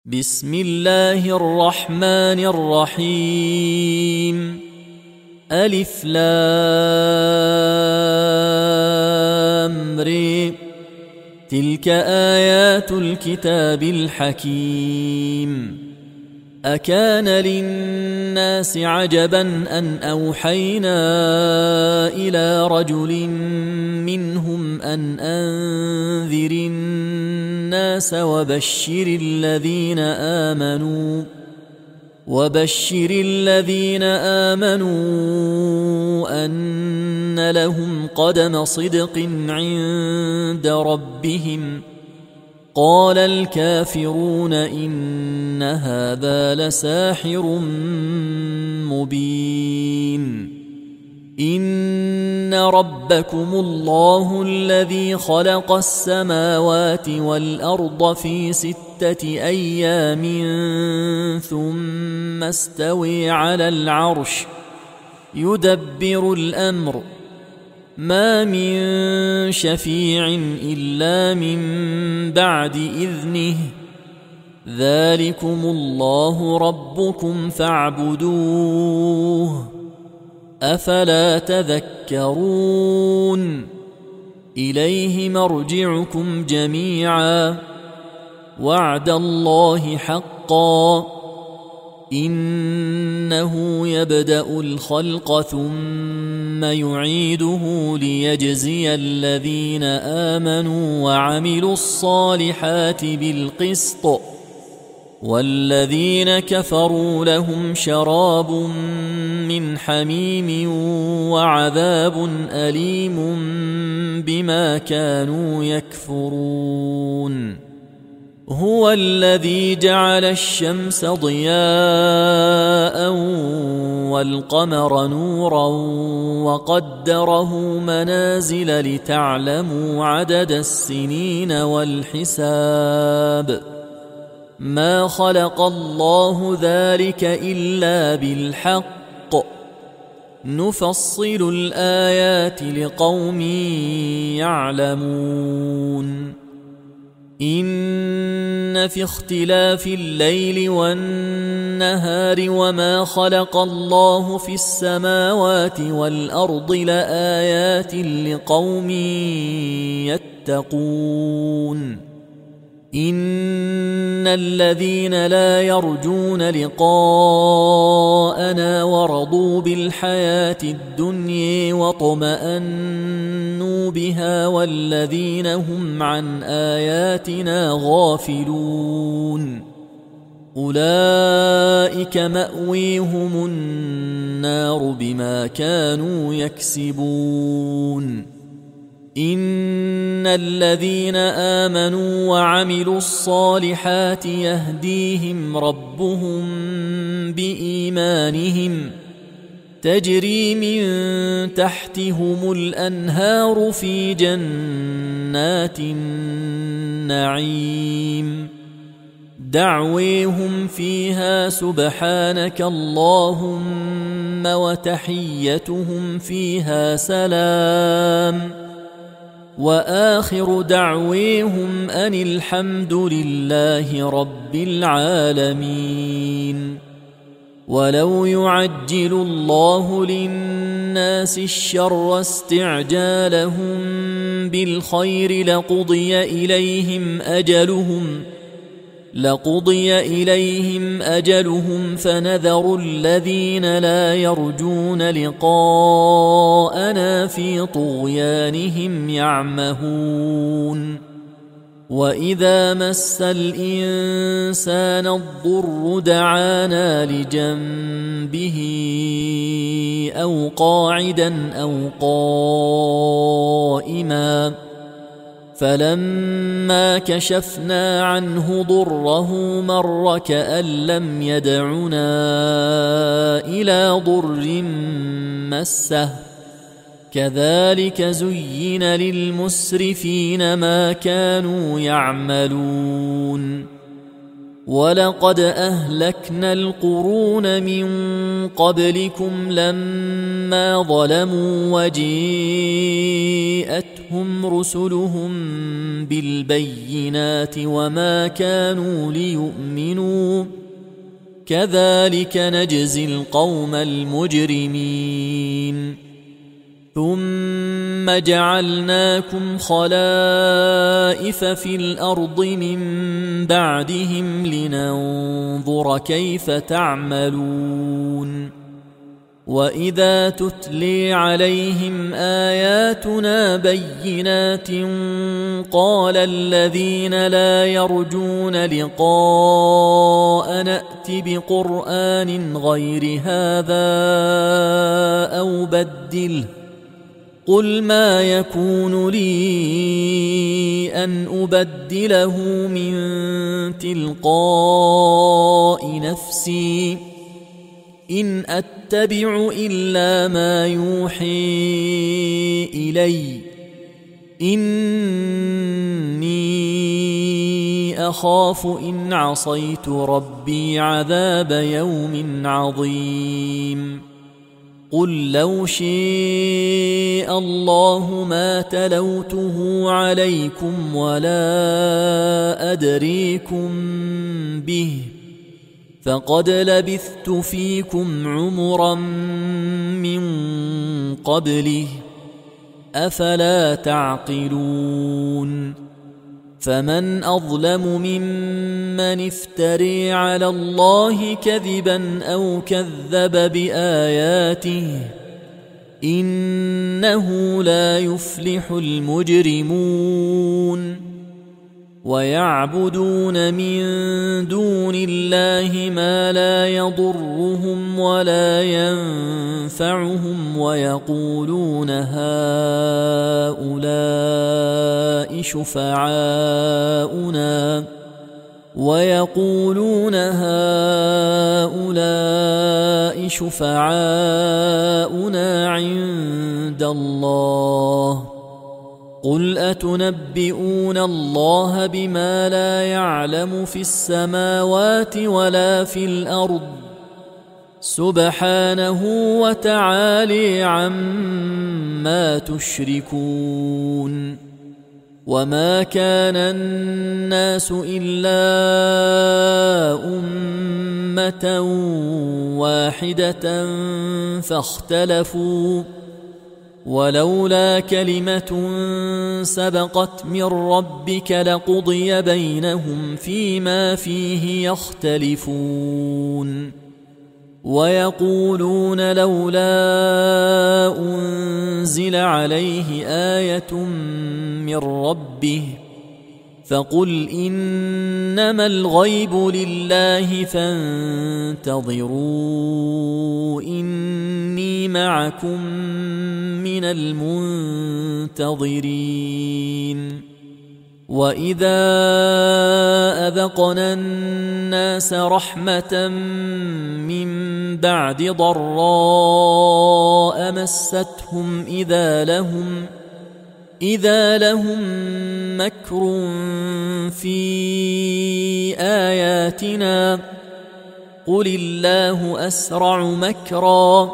بسم الله الرحمن الرحيم. ألف لام ر. تلك آيات الكتاب الحكيم. أكان للناس عجبا أن أوحينا إلى رجل منهم أن أنذر الناس وبشر الذين آمنوا أن لهم قدم صدق عند ربهم. قال الكافرون إن هذا لساحر مبين. إن ربكم الله الذي خلق السماوات والأرض في 6 أيام ثم استوى على العرش يدبر الأمر. ما من شفيع إلا من بعد إذنه. ذلكم الله ربكم فاعبدوه. أفلا تذكرون. إليه مرجعكم جميعا. وعد الله حقا. إنه يبدأ الخلق ثم يعيده ليجزي الذين آمنوا وعملوا الصالحات بالقسط. والذين كفروا لهم شراب من حميم وعذاب أليم بما كانوا يكفرون. هو الذي جعل الشمس ضياء والقمر نورا وقدره منازل لتعلموا عدد السنين والحساب. ما خلق الله ذلك إلا بالحق. نفصل الآيات لقوم يعلمون. إن في اختلاف الليل والنهار وما خلق الله في السماوات والأرض لآيات لقوم يتقون. إن الذين لا يرجون لقاءنا ورضوا بالحياة الدنيا واطمأنوا بها والذين هم عن آياتنا غافلون أولئك مأويهم النار بما كانوا يكسبون. إن الذين آمنوا وعملوا الصالحات يهديهم ربهم بإيمانهم. تجري من تحتهم الأنهار في جنات النعيم. دعويهم فيها سبحانك اللهم وتحيتهم فيها سلام. وآخر دعويهم أن الحمد لله رب العالمين. ولو يعجل الله للناس الشر استعجالهم بالخير لقضي إليهم أجلهم فنذر الذين لا يرجون لقاءنا في طغيانهم يعمهون. وإذا مس الإنسان الضر دعانا لجنبه أو قاعدا أو قائما فلما كشفنا عنه ضره مر كأن لم يدعنا إلى ضر مسه. كذلك زين للمسرفين ما كانوا يعملون. ولقد أهلكنا القرون من قبلكم لما ظلموا وجيءتهم رسلهم بالبينات وما كانوا ليؤمنوا كذلك نجزي القوم المجرمين ثم جعلناكم خلائف في الأرض من بعدهم لننظر كيف تعملون وإذا تتلي عليهم آياتنا بينات قال الذين لا يرجون لقاء نأت بقرآن غير هذا أو بدله قل ما يكون لي أن أبدله من تلقاء نفسي إن أتبع إلا ما يوحي إلي إني أخاف إن عصيت ربي عذاب يوم عظيم قل لو شاء الله ما تلوته عليكم ولا أدريكم به فقد لبثت فيكم عمرا من قبله أفلا تعقلون فمن أظلم ممن افتري على الله كذبا أو كذب بآياته إنه لا يفلح المجرمون ويعبدون من دون الله ما لا يضرهم ولا ينفعهم ويقولون هؤلاء شفعاؤنا عند الله قل أتنبئون الله بما لا يعلم في السماوات ولا في الأرض سبحانه وتعالى عما تشركون وما كان الناس إلا أمة واحدة فاختلفوا ولولا كلمة سبقت من ربك لقضي بينهم فيما فيه يختلفون ويقولون لولا أنزل عليه آية من ربه فقل إنما الغيب لله فانتظروا إني معكم من المنتظرين وإذا أذقنا الناس رحمة من بعد ضراء مستهم إذا لهم مكر في آياتنا قل الله أسرع مكرا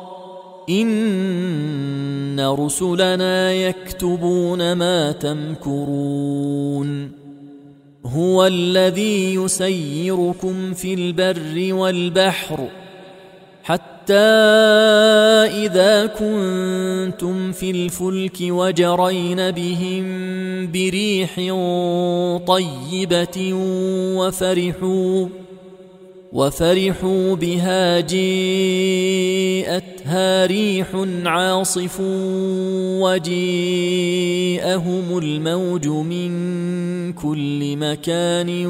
إن رسلنا يكتبون ما تمكرون هو الذي يسيركم في البر والبحر حتى إذا كنتم في الفلك وجرين بهم بريح طيبة وفرحوا بها جاءتها ريح عاصف وجاءهم الموج من كل مكان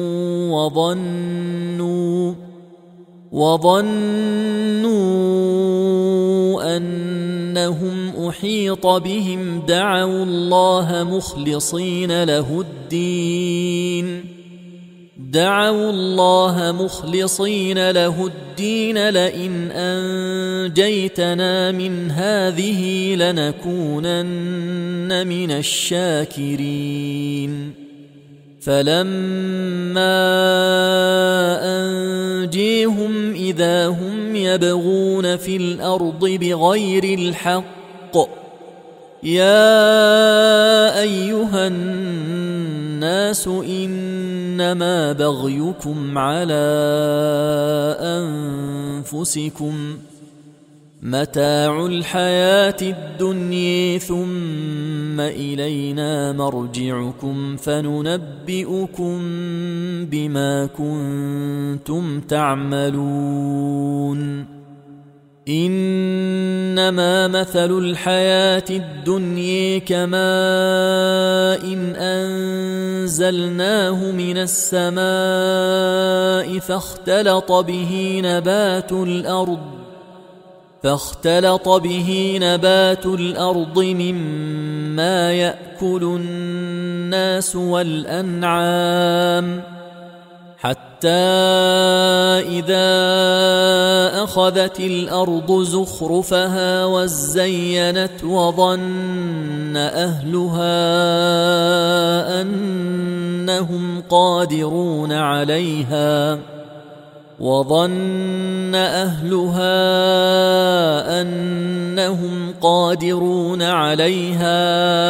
وظنوا أنهم أحيط بهم دعوا الله مخلصين له الدين لئن أنجيتنا من هذه لنكونن من الشاكرين فلما أنجيهم إذا هم يبغون في الأرض بغير الحق يا أيها الناس إنما بغيكم على أنفسكم متاع الحياة الدنيا ثم إلينا مرجعكم فننبئكم بما كنتم تعملون إنما مثل الحياة الدنيا كماء إن أنزلناه من السماء فاختلط به نبات الأرض مما يأكل الناس والأنعام حتى إذا أخذت الأرض زخرفها وزينت وظن أهلها أنهم قادرون عليها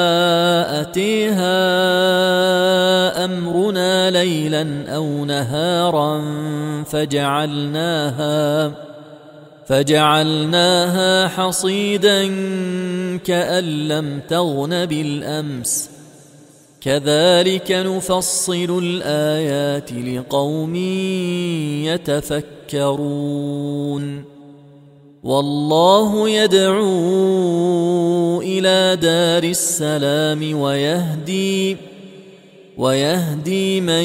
أتيها أمرنا ليلا أو نهارا فجعلناها حصيدا كأن لم تغن بالأمس كذلك نفصل الآيات لقوم يتفكرون والله يدعو إلى دار السلام ويهدي من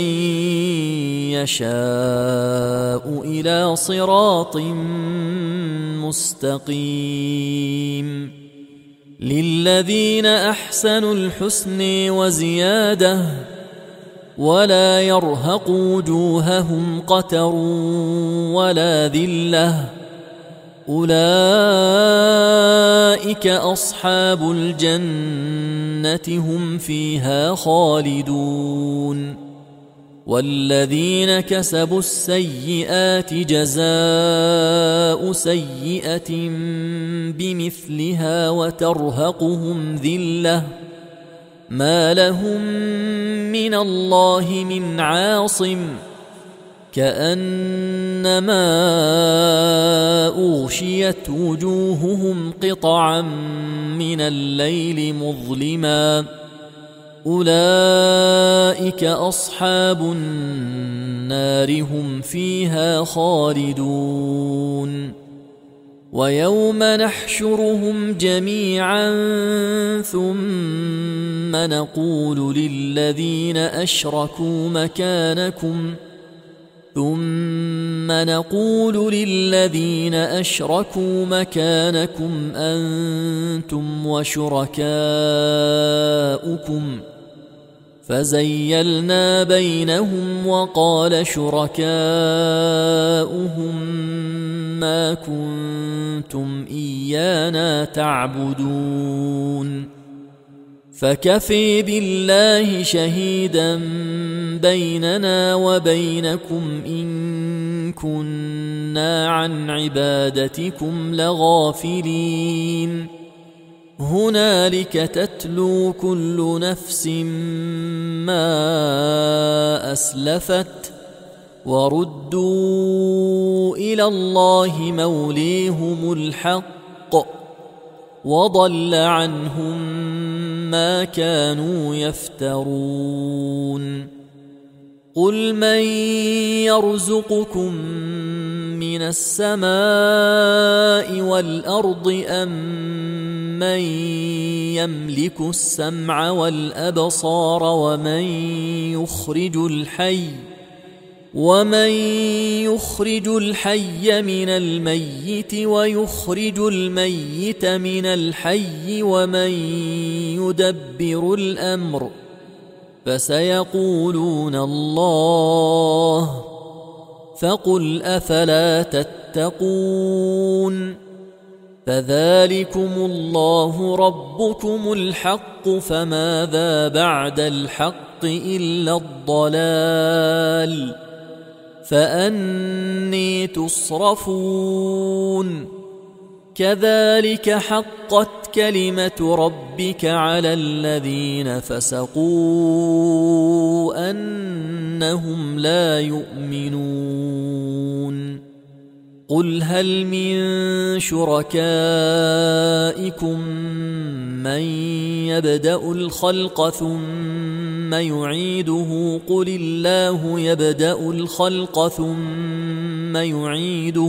يشاء إلى صراط مستقيم للذين أحسنوا الحسن وزيادة ولا يرهق وجوههم قتر ولا ذلة أولئك أصحاب الجنة هم فيها خالدون والذين كسبوا السيئات جزاء سيئة بمثلها وترهقهم ذلة ما لهم من الله من عاصم كأنما أغشيت وجوههم قطعا من الليل مظلما أولئك أصحاب النار هم فيها خالدون ويوم نحشرهم جميعا ثم نقول للذين أشركوا مكانكم أنتم وشركاؤكم فزيلنا بينهم وقال شركاؤهم ما كنتم إيانا تعبدون فكفي بالله شهيدا بيننا وبينكم إن كنا عن عبادتكم لغافلين هنالك تتلو كل نفس ما أسلفت وردوا إلى الله موليهم الحق وضل عنهم ما كانوا يفترون قل من يرزقكم من السماء والأرض أم من يملك السمع والأبصار ومن يخرج الحي من الميت ويخرج الميت من الحي ومن يدبر الأمر فسيقولون الله فقل أفلا تتقون فذلكم الله ربكم الحق فماذا بعد الحق إلا الضلال فأني تصرفون كذلك حقت كلمة ربك على الذين فسقوا أنهم لا يؤمنون قل هل من شركائكم من يبدأ الخلق ثم يعيده قل الله يبدأ الخلق ثم يعيده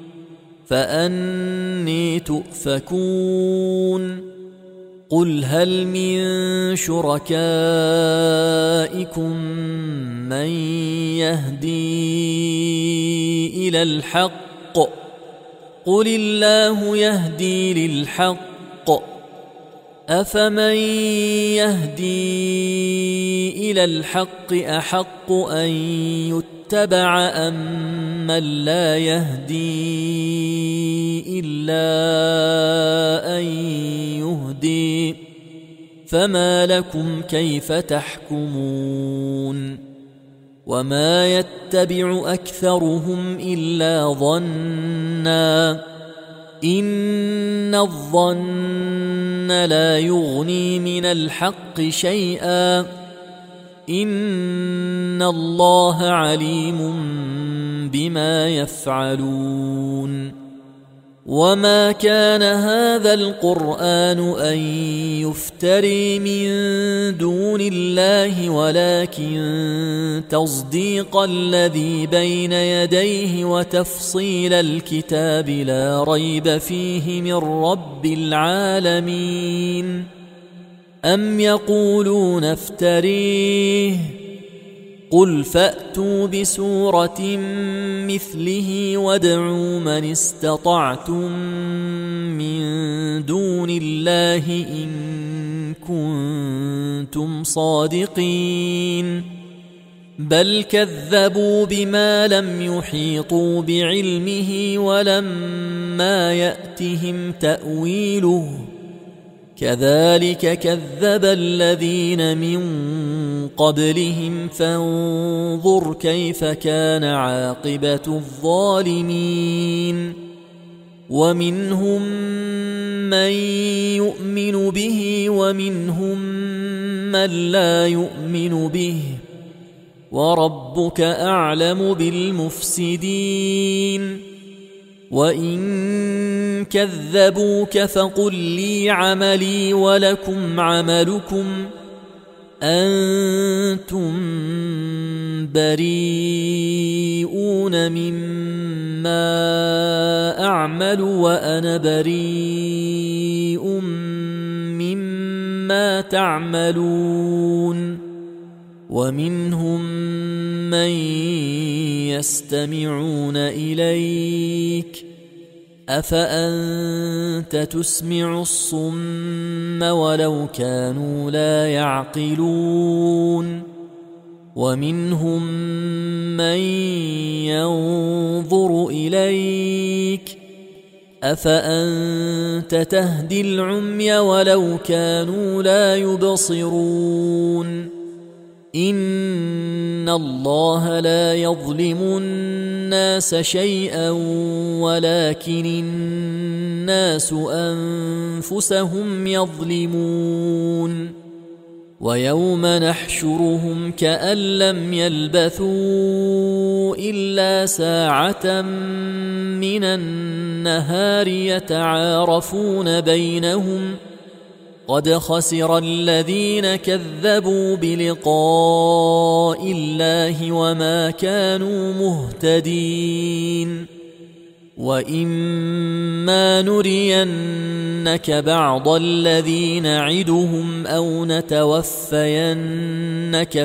فأني تؤفكون قل هل من شركائكم من يهدي إلى الحق قل الله يهدي للحق أفمن يهدي إلى الحق أحق أن يتبع أم من لا يهدي إلا أن يهدي فما لكم كيف تحكمون وما يتبع أكثرهم إلا ظنا إن الظن لا يغني من الحق شيئا إن الله عليم بما يفعلون وما كان هذا القرآن أن يفتري من دون الله ولكن تصديق الذي بين يديه وتفصيل الكتاب لا ريب فيه من رب العالمين أم يقولون افتريه قل فأتوا بسورة مثله وادعوا من استطعتم من دون الله إن كنتم صادقين بل كذبوا بما لم يحيطوا بعلمه ولما يأتهم تأويله كذلك كذب الذين من قبلهم فانظر كيف كان عاقبة الظالمين ومنهم من يؤمن به ومنهم من لا يؤمن به وربك أعلم بالمفسدين وإن كذبوك فقل لي عملي ولكم عملكم أنتم بريئون مما أعمل وأنا بريء مما تعملون ومنهم من يستمعون إليك أفأنت تسمع الصم ولو كانوا لا يعقلون ومنهم من ينظر إليك أفأنت تهدي العمي ولو كانوا لا يبصرون إن الله لا يظلم الناس شيئا ولكن الناس أنفسهم يظلمون ويوم نحشرهم كأن لم يلبثوا إلا ساعة من النهار يتعارفون بينهم قد خسر الذين كذبوا بلقاء الله وما كانوا مهتدين وإما نرينك بعض الذي نعدهم أو نتوفينك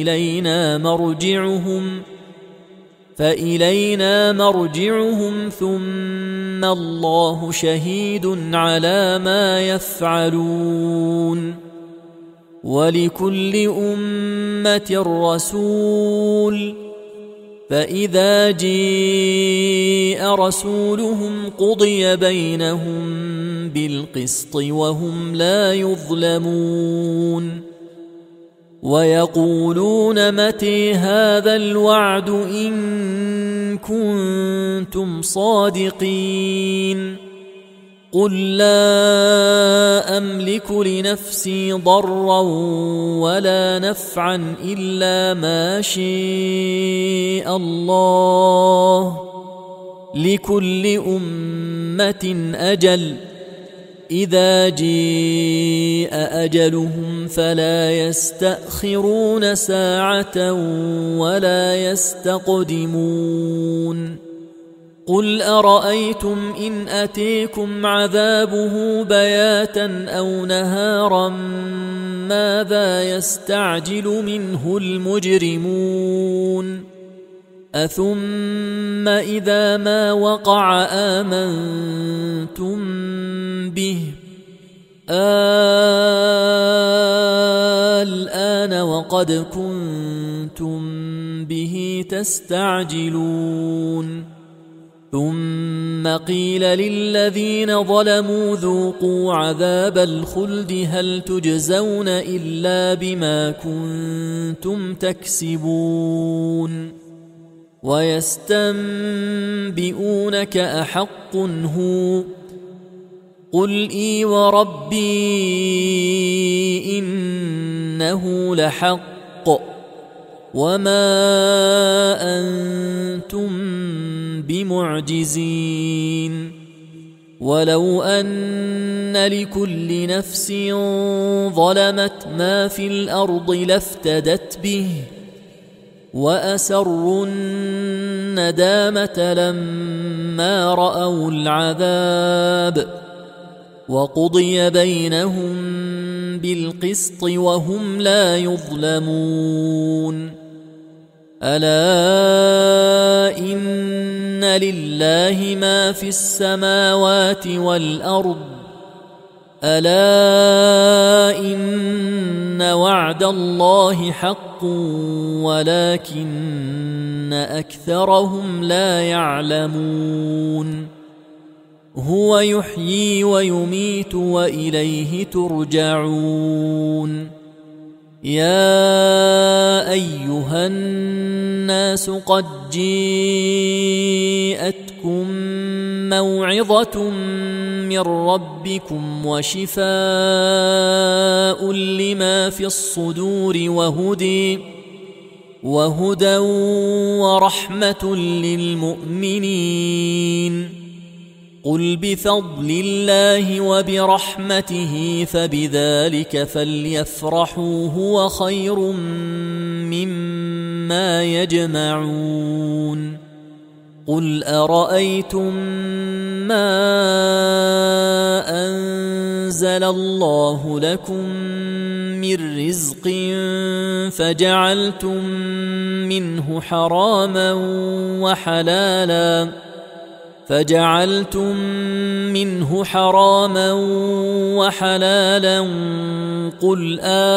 فإلينا مرجعهم ثم الله شهيد على ما يفعلون ولكل أمة رسول فإذا جاء رسولهم قضي بينهم بالقسط وهم لا يظلمون ويقولون متى هذا الوعد إن كنتم صادقين قل لا أملك لنفسي ضرا ولا نفعا إلا ما شاء الله، لكل أمة أجل، إذا جاء أجلهم فلا يستأخرون ساعة ولا يستقدمون. قل أرأيتم إن أتيكم عذابه بياتا أو نهارا ماذا يستعجل منه المجرمون؟ أثم إذا ما وقع آمنتم به الآن وقد كنتم به تستعجلون. ثم قيل للذين ظلموا ذوقوا عذاب الخلد هل تجزون إلا بما كنتم تكسبون. ويستنبئونك أحق هو؟ قل إي وربي إنه لحق وما أنتم بمعجزين. ولو أن لكل نفس ظلمت ما في الأرض لافتدت به وأسروا الندامة لما رأوا العذاب وقضي بينهم بالقسط وهم لا يظلمون. ألا إن لله ما في السماوات والأرض، ألا إن وعد الله حق ولكن أكثرهم لا يعلمون. هو يحيي ويميت وإليه ترجعون. يا أيها الناس قد جاءتكم موعظة من ربكم وشفاء لما في الصدور وهدى ورحمة للمؤمنين. قل بفضل الله وبرحمته فبذلك فليفرحوا هو خير مما يجمعون. قل أرأيتم ما أنزل الله لكم من رزق فجعلتم منه حراما وحلالا قل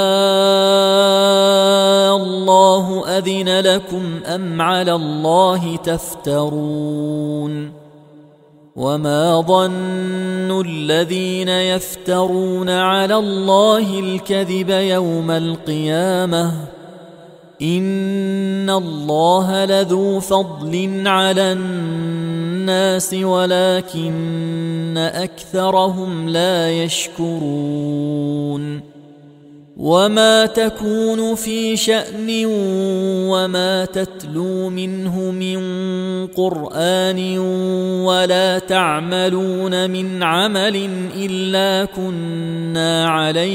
الله أذن لكم أم على الله تفترون. وما ظن الذين يفترون على الله الكذب يوم القيامة إن الله لذو فضل على الناس ولكن أكثرهم لا يشكرون. وما تكون في شأن وما تتلو منه من قرآن ولا تعملون من عمل إلا كنا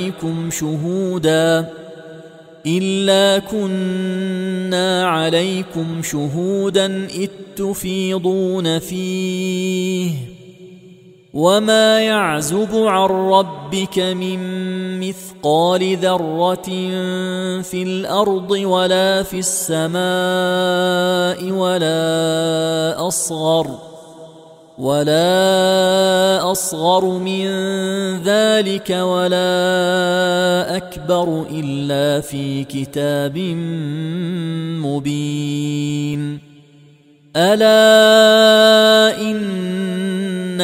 عليكم شهودا إذ تفيضون فيه. وما يعزب عن ربك من مثقال ذرة في الأرض ولا في السماء ولا أصغر من ذلك ولا أكبر إلا في كتاب مبين. ألا إن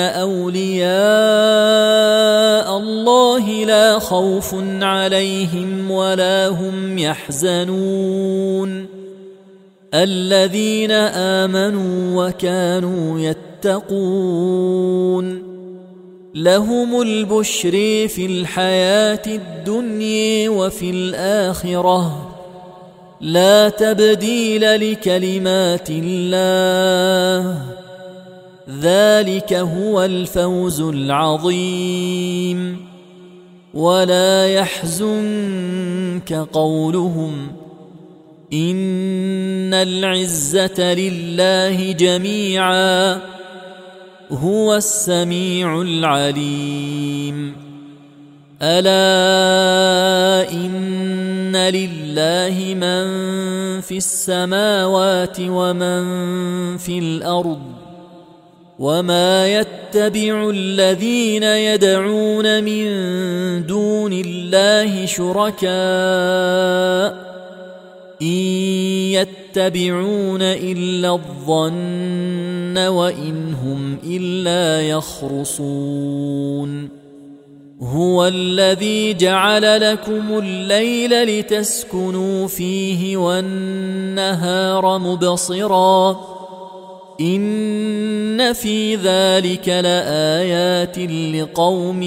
أولياء الله لا خوف عليهم ولا هم يحزنون الذين آمنوا وكانوا يتقون. لهم البشر في الحياة الدنيا وفي الآخرة لا تبديل لكلمات الله ذلك هو الفوز العظيم ولا يحزنك قولهم إن العزة لله جميعا هو السميع العليم ألا إن لله من في السماوات ومن في الأرض وما يتبع الذين يدعون من دون الله شركاء إن يتبعون إلا الظن وإن هم إلا يخرصون هو الذي جعل لكم الليل لتسكنوا فيه والنهار مبصرا إن في ذلك لآيات لقوم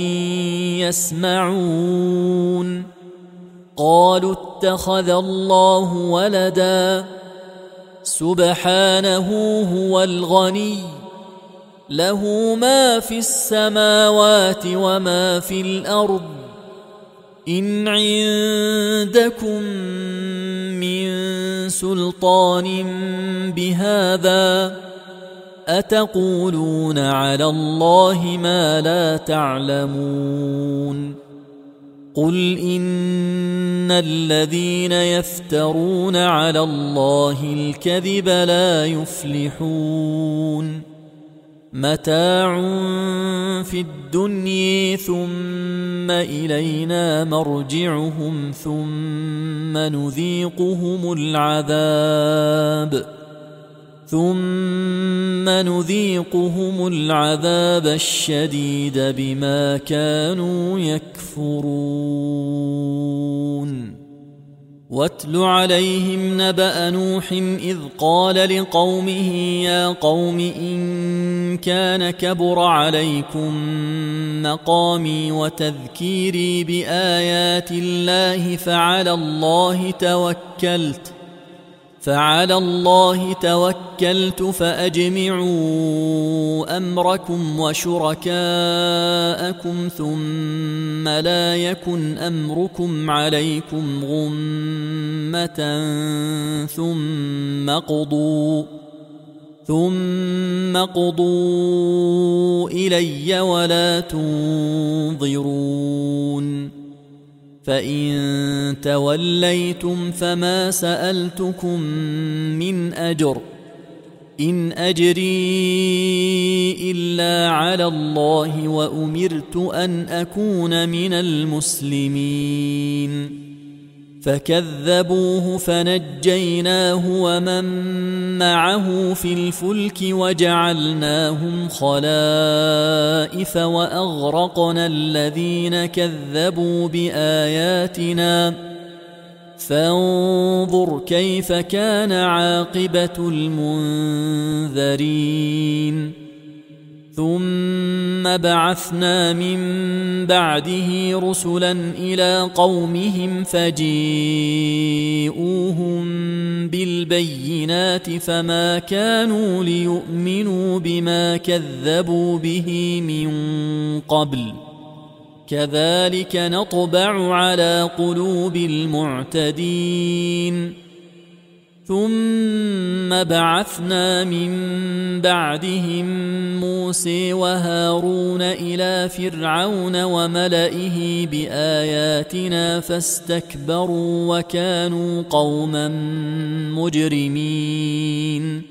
يسمعون قالوا اتخذ الله ولدا سبحانه هو الغني له ما في السماوات وما في الأرض إن عندكم من سلطان بهذا أتقولون على الله ما لا تعلمون قل إن الذين يفترون على الله الكذب لا يفلحون متاع في الدنيا ثم إلينا مرجعهم ثم نذيقهم العذاب الشديد بما كانوا يكفرون واتل عليهم نبأ نوح إذ قال لقومه يا قوم إن كان كبر عليكم مقامي وتذكيري بآيات الله فعلى الله توكلت فأجمعوا أمركم وشركاءكم ثم لا يكن أمركم عليكم غمة ثم قضوا إلي ولا تنظرون فإن توليتم فما سألتكم من أجر إن أجري إلا على الله وأمرت أن أكون من المسلمين فكذبوه فنجيناه ومن معه في الفلك وجعلناهم خلائف وأغرقنا الذين كذبوا بآياتنا فانظر كيف كان عاقبة المنذرين ثم بعثنا من بعده رسلا إلى قومهم فجيءوهم بالبينات فما كانوا ليؤمنوا بما كذبوا به من قبل كذلك نطبع على قلوب المعتدين ثم بعثنا من بعدهم موسى وهارون إلى فرعون وملئه بآياتنا فاستكبروا وكانوا قوما مجرمين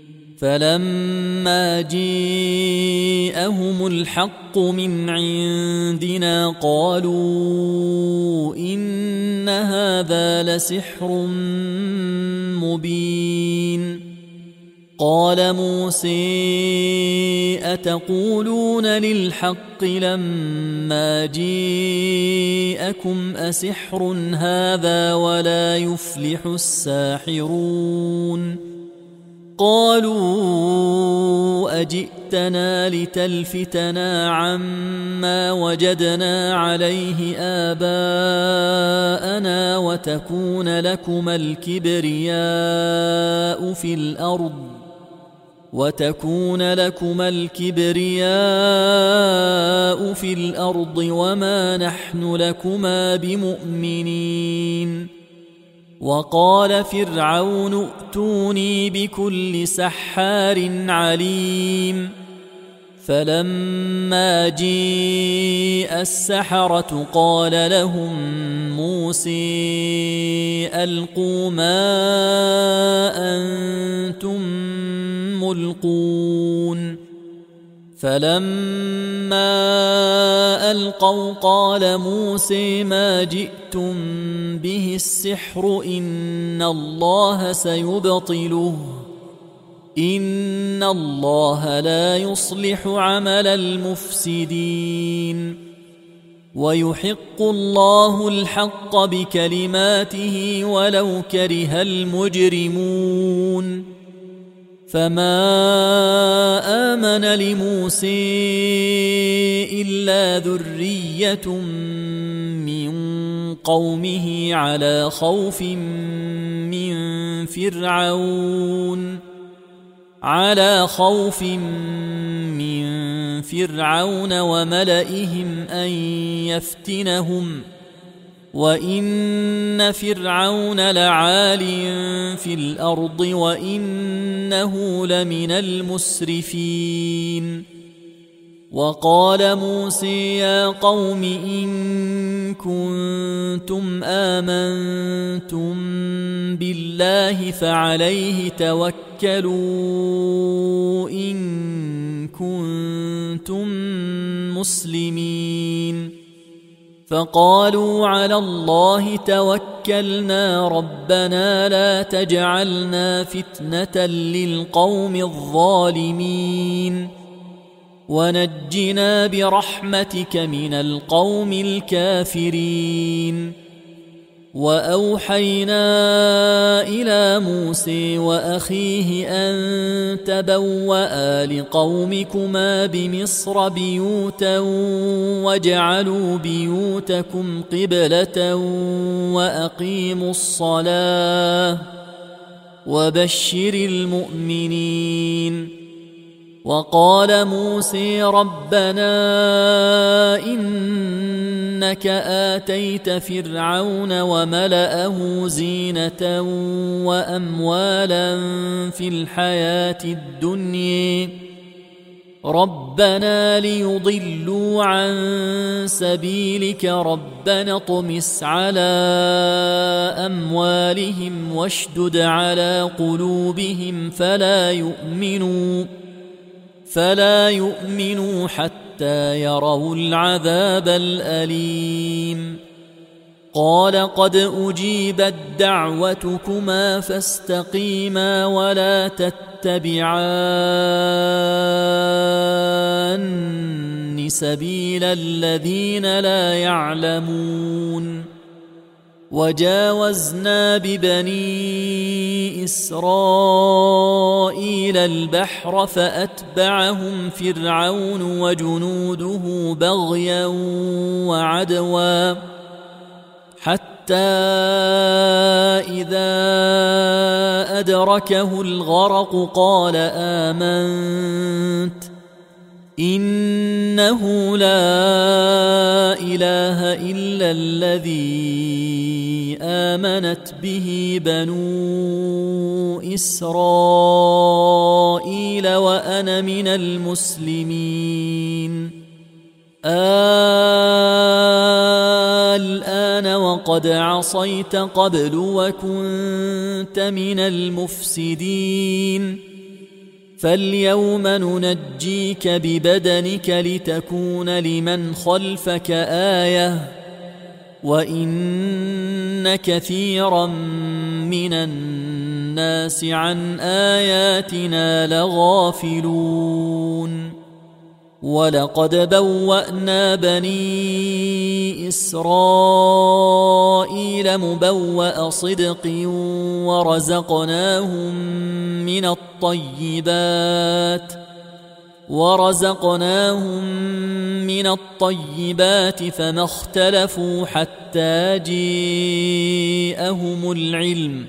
فلما جاءهم الحق من عندنا قالوا إن هذا لسحر مبين قال موسى أتقولون للحق لما جاءكم أسحر هذا ولا يفلح الساحرون قالوا أجئتنا لتلفتنا عما وجدنا عليه آباءنا وتكون لكما الكبرياء في الأرض وما نحن لكما بمؤمنين. وقال فرعون ائتوني بكل سحار عليم. فلما جيء السحرة قال لهم موسى ألقوا ما أنتم ملقون. فلما ألقوا قال موسى ما جئتم به السحر إن الله سيبطله إن الله لا يصلح عمل المفسدين ويحق الله الحق بكلماته ولو كره المجرمون. فما آمن لموسى إلا ذرية من قومه على خوف من فرعون وملئهم أن يفتنهم وإن فرعون لعال في الأرض وإنه لمن المسرفين. وقال موسى يا قوم إن كنتم آمنتم بالله فعليه توكلوا إن كنتم مسلمين. فقالوا على الله توكلنا ربنا لا تجعلنا فتنة للقوم الظالمين ونجنا برحمتك من القوم الكافرين. وأوحينا إلى موسى وأخيه أن تبوأ لقومكما بمصر بيوتا واجعلوا بيوتكم قبلة وأقيموا الصلاة وبشر المؤمنين. وقال موسى ربنا إنك آتيت فرعون وملأه زينة وأموالا في الحياة الدنيا ربنا ليضلوا عن سبيلك ربنا اطمس على أموالهم واشدد على قلوبهم فلا يؤمنوا حتى يروا العذاب الأليم. قال قد أجيبت دعوتكما فاستقيما ولا تتبعان سبيل الذين لا يعلمون. وجاوزنا ببني إسرائيل البحر فأتبعهم فرعون وجنوده بغيا وعدوا حتى إذا أدركه الغرق قال آمنت إنه لا إله إلا الذي آمنت به بنو إسرائيل وأنا من المسلمين. الآن وقد عصيت قبل وكنت من المفسدين فاليوم ننجيك ببدنك لتكون لمن خلفك آية وإن كثيرا من الناس عن آياتنا لغافلون. ولقد بوأنا بني إسرائيل مبوأ صدق ورزقناهم من الطيبات فما اختلفوا حتى جاءهم العلم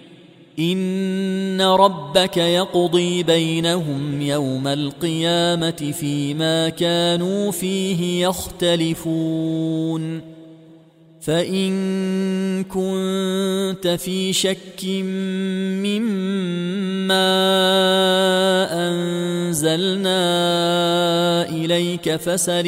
إن ربك يقضي بينهم يوم القيامة فيما كانوا فيه يختلفون فإن كنت في شك مما أنزلنا إليك فسل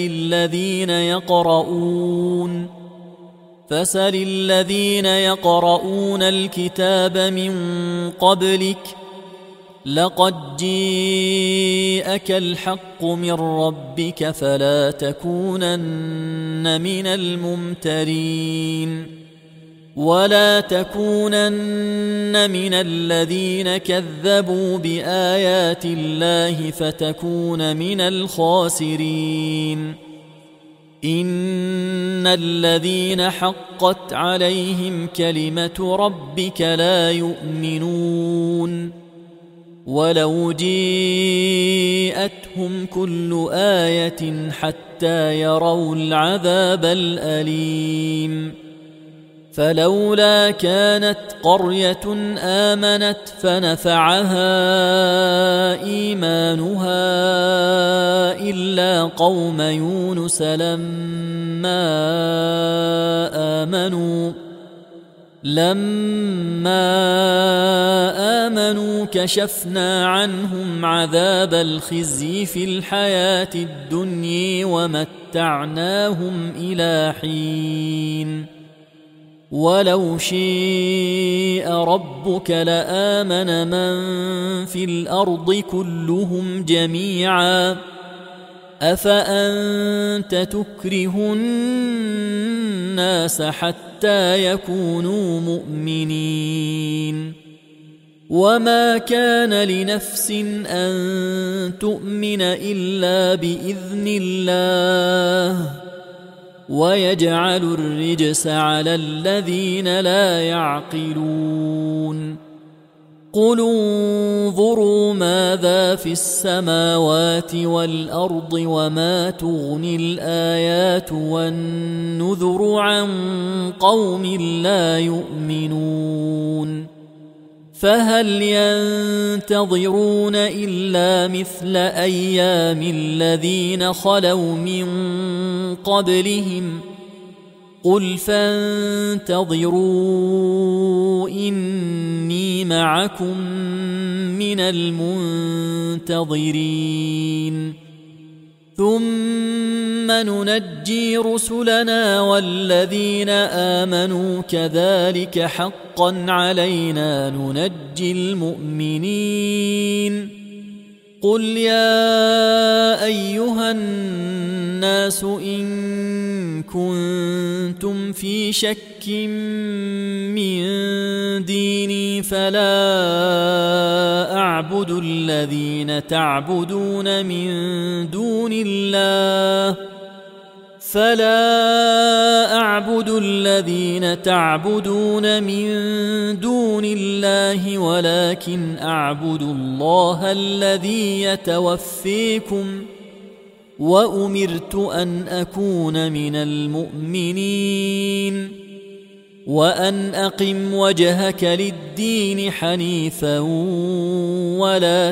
الذين يقرؤون الكتاب من قبلك لقد جاءك الحق من ربك فلا تكونن من الممترين ولا تكونن من الذين كذبوا بآيات الله فتكون من الخاسرين إن الذين حقت عليهم كلمة ربك لا يؤمنون ولو جاءتهم كل آية حتى يروا العذاب الأليم فلولا كانت قرية آمنت فنفعها إيمانها إلا قوم يونس لما آمنوا كشفنا عنهم عذاب الخزي في الحياة الدنيا ومتعناهم إلى حين ولو شاء ربك لآمن من في الأرض كلهم جميعا أفأنت تكره الناس حتى يكونوا مؤمنين وما كان لنفس أن تؤمن إلا بإذن الله ويجعل الرجس على الذين لا يعقلون قل انظروا ماذا في السماوات والأرض وما تغني الآيات والنذر عن قوم لا يؤمنون فهل ينتظرون إلا مثل أيام الذين خلوا من قبلهم قل فانتظروا إني معكم من المنتظرين ثم ننجي رسلنا والذين آمنوا كذلك حقا علينا ننجي المؤمنين قل يا أيها الناس إن كنتم في شك من ديني فلا أعبد الذين تعبدون من دون الله ولكن أعبد الله الذي يتوفيكم وأمرت أن أكون من المؤمنين وأن أقم وجهك للدين حنيفا ولا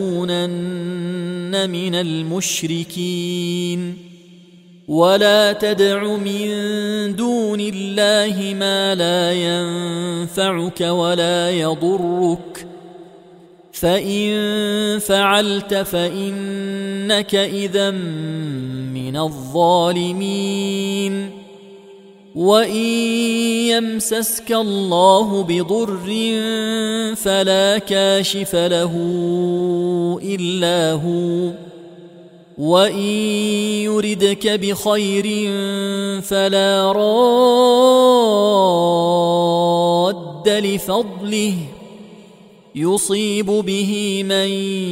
تكونن من المشركين ولا تدع من دون الله ما لا ينفعك ولا يضرك فإن فعلت فإنك إذا من الظالمين وإن يمسسك الله بضر فلا كاشف له إلا هو وإن يردك بخير فلا راد لفضله يصيب به من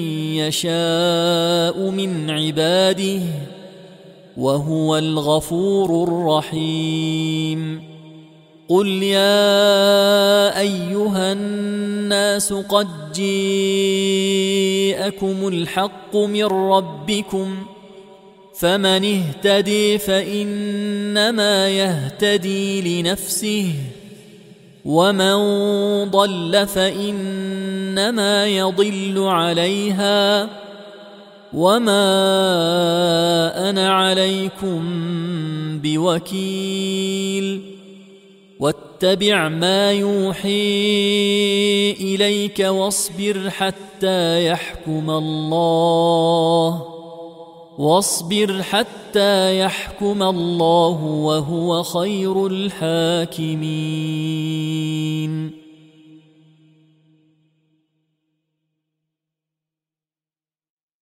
يشاء من عباده وهو الغفور الرحيم. قل يا أيها الناس قد جاءكم الحق من ربكم فمن اهتدي فإنما يهتدي لنفسه ومن ضل فإنما يضل عليها وما أنا عليكم بوكيل. واتبع ما يوحي إليك واصبر حتى يحكم الله وهو خير الحاكمين.